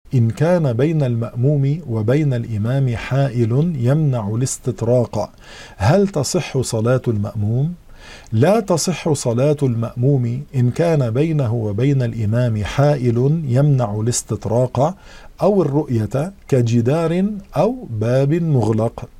إن كان بين المأموم وبين الإمام حائل يمنع الاستطراق، هل تصح صلاة المأموم؟ لا تصح صلاة المأموم إن كان بينه وبين الإمام حائل يمنع الاستطراق أو الرؤية كجدار أو باب مغلق.